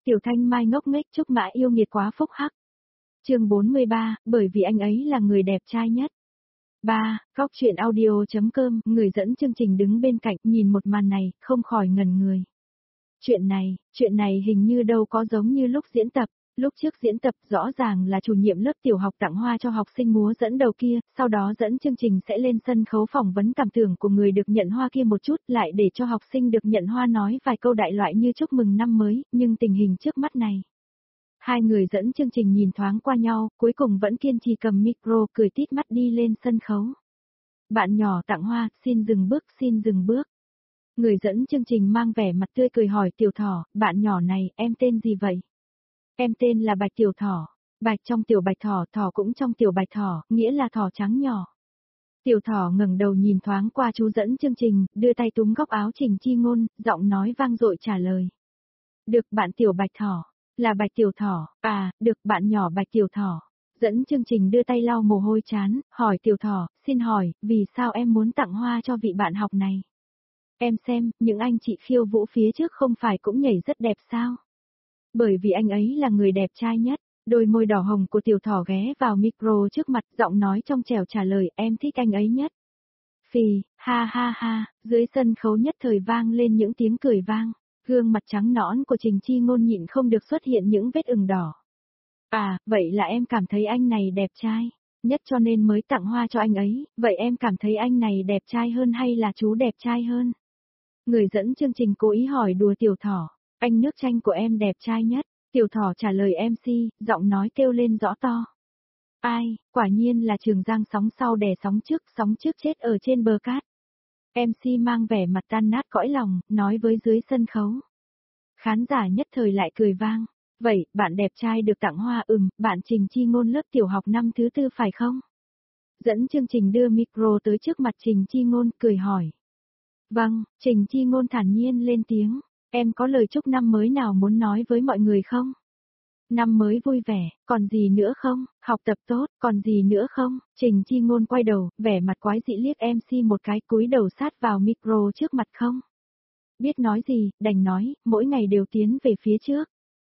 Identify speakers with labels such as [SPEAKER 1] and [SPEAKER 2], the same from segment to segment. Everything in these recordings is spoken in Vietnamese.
[SPEAKER 1] Tiểu Thanh Mai ngốc nghếch Trúc Mã yêu nghiệt quá phúc hắc. Chương 43, bởi vì anh ấy là người đẹp trai nhất. 3. Góc chuyện audio.com, người dẫn chương trình đứng bên cạnh nhìn một màn này, không khỏi ngẩn người. Chuyện này hình như đâu có giống như lúc diễn tập. Lúc trước diễn tập rõ ràng là chủ nhiệm lớp tiểu học tặng hoa cho học sinh múa dẫn đầu kia, sau đó dẫn chương trình sẽ lên sân khấu phỏng vấn cảm tưởng của người được nhận hoa kia một chút, lại để cho học sinh được nhận hoa nói vài câu đại loại như chúc mừng năm mới, nhưng tình hình trước mắt này. Hai người dẫn chương trình nhìn thoáng qua nhau, cuối cùng vẫn kiên trì cầm micro cười tít mắt đi lên sân khấu. Bạn nhỏ tặng hoa, xin dừng bước. Người dẫn chương trình mang vẻ mặt tươi cười hỏi Tiểu Thỏ, bạn nhỏ này, em tên gì vậy? Em tên là Bạch Tiểu Thỏ. Bạch trong tiểu bạch thỏ, thỏ cũng trong tiểu bạch thỏ, nghĩa là thỏ trắng nhỏ. Tiểu Thỏ ngẩng đầu nhìn thoáng qua chú dẫn chương trình, đưa tay túm góc áo Trình Chi Ngôn, giọng nói vang dội trả lời. Được bạn tiểu bạch thỏ, là Bạch Tiểu Thỏ, được bạn nhỏ Bạch Tiểu Thỏ. Dẫn chương trình đưa tay lau mồ hôi trán, hỏi Tiểu Thỏ, xin hỏi, vì sao em muốn tặng hoa cho vị bạn học này? Em xem, những anh chị khiêu vũ phía trước không phải cũng nhảy rất đẹp sao? Bởi vì anh ấy là người đẹp trai nhất. Đôi môi đỏ hồng của Tiểu Thỏ ghé vào micro trước mặt, giọng nói trong trẻo trả lời, em thích anh ấy nhất. Phì, ha ha ha, dưới sân khấu nhất thời vang lên những tiếng cười vang. Gương mặt trắng nõn của Trình Chi Ngôn nhịn không được xuất hiện những vết ửng đỏ. Vậy là em cảm thấy anh này đẹp trai nhất cho nên mới tặng hoa cho anh ấy, vậy em cảm thấy anh này đẹp trai hơn hay là chú đẹp trai hơn? Người dẫn chương trình cố ý hỏi đùa Tiểu Thỏ, anh nước chanh của em đẹp trai nhất. Tiểu Thỏ trả lời MC, giọng nói kêu lên rõ to. Quả nhiên là Trường Giang sóng sau đè sóng trước chết ở trên bờ cát. MC mang vẻ mặt tan nát cõi lòng, nói với dưới sân khấu. Khán giả nhất thời lại cười vang. Vậy, bạn đẹp trai được tặng hoa bạn Trình Chi Ngôn lớp tiểu học năm thứ 4 phải không? Dẫn chương trình đưa micro tới trước mặt Trình Chi Ngôn, cười hỏi. Vâng, Trình Chi Ngôn thản nhiên lên tiếng. Em có lời chúc năm mới nào muốn nói với mọi người không? Năm mới vui vẻ, còn gì nữa không? Học tập tốt, còn gì nữa không? Trình Chi Ngôn quay đầu, vẻ mặt quái dị liếc MC một cái, cúi đầu sát vào micro trước mặt không? Biết nói gì, đành nói, mỗi ngày đều tiến về phía trước.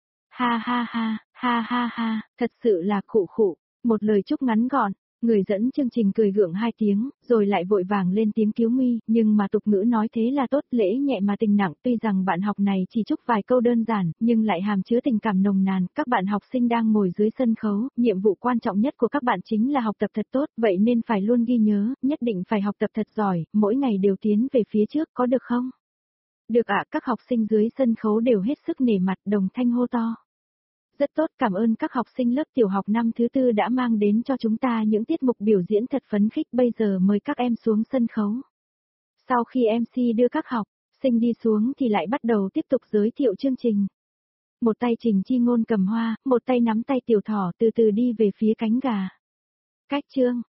[SPEAKER 1] Ha, thật sự là khụ, một lời chúc ngắn gọn. Người dẫn chương trình cười gượng 2 tiếng, rồi lại vội vàng lên tiếng cứu nguy, nhưng mà tục ngữ nói thế là tốt, lễ nhẹ mà tình nặng, tuy rằng bạn học này chỉ chúc vài câu đơn giản, nhưng lại hàm chứa tình cảm nồng nàn, các bạn học sinh đang ngồi dưới sân khấu, nhiệm vụ quan trọng nhất của các bạn chính là học tập thật tốt, vậy nên phải luôn ghi nhớ, nhất định phải học tập thật giỏi, mỗi ngày đều tiến về phía trước, có được không? Được các học sinh dưới sân khấu đều hết sức nể mặt, đồng thanh hô to. Rất tốt, cảm ơn các học sinh lớp tiểu học năm thứ 4 đã mang đến cho chúng ta những tiết mục biểu diễn thật phấn khích, bây giờ mời các em xuống sân khấu. Sau khi MC đưa các học sinh đi xuống thì lại bắt đầu tiếp tục giới thiệu chương trình. Một tay Trình Chi Ngôn cầm hoa, một tay nắm tay Tiểu Thỏ từ từ đi về phía cánh gà. Cách chương,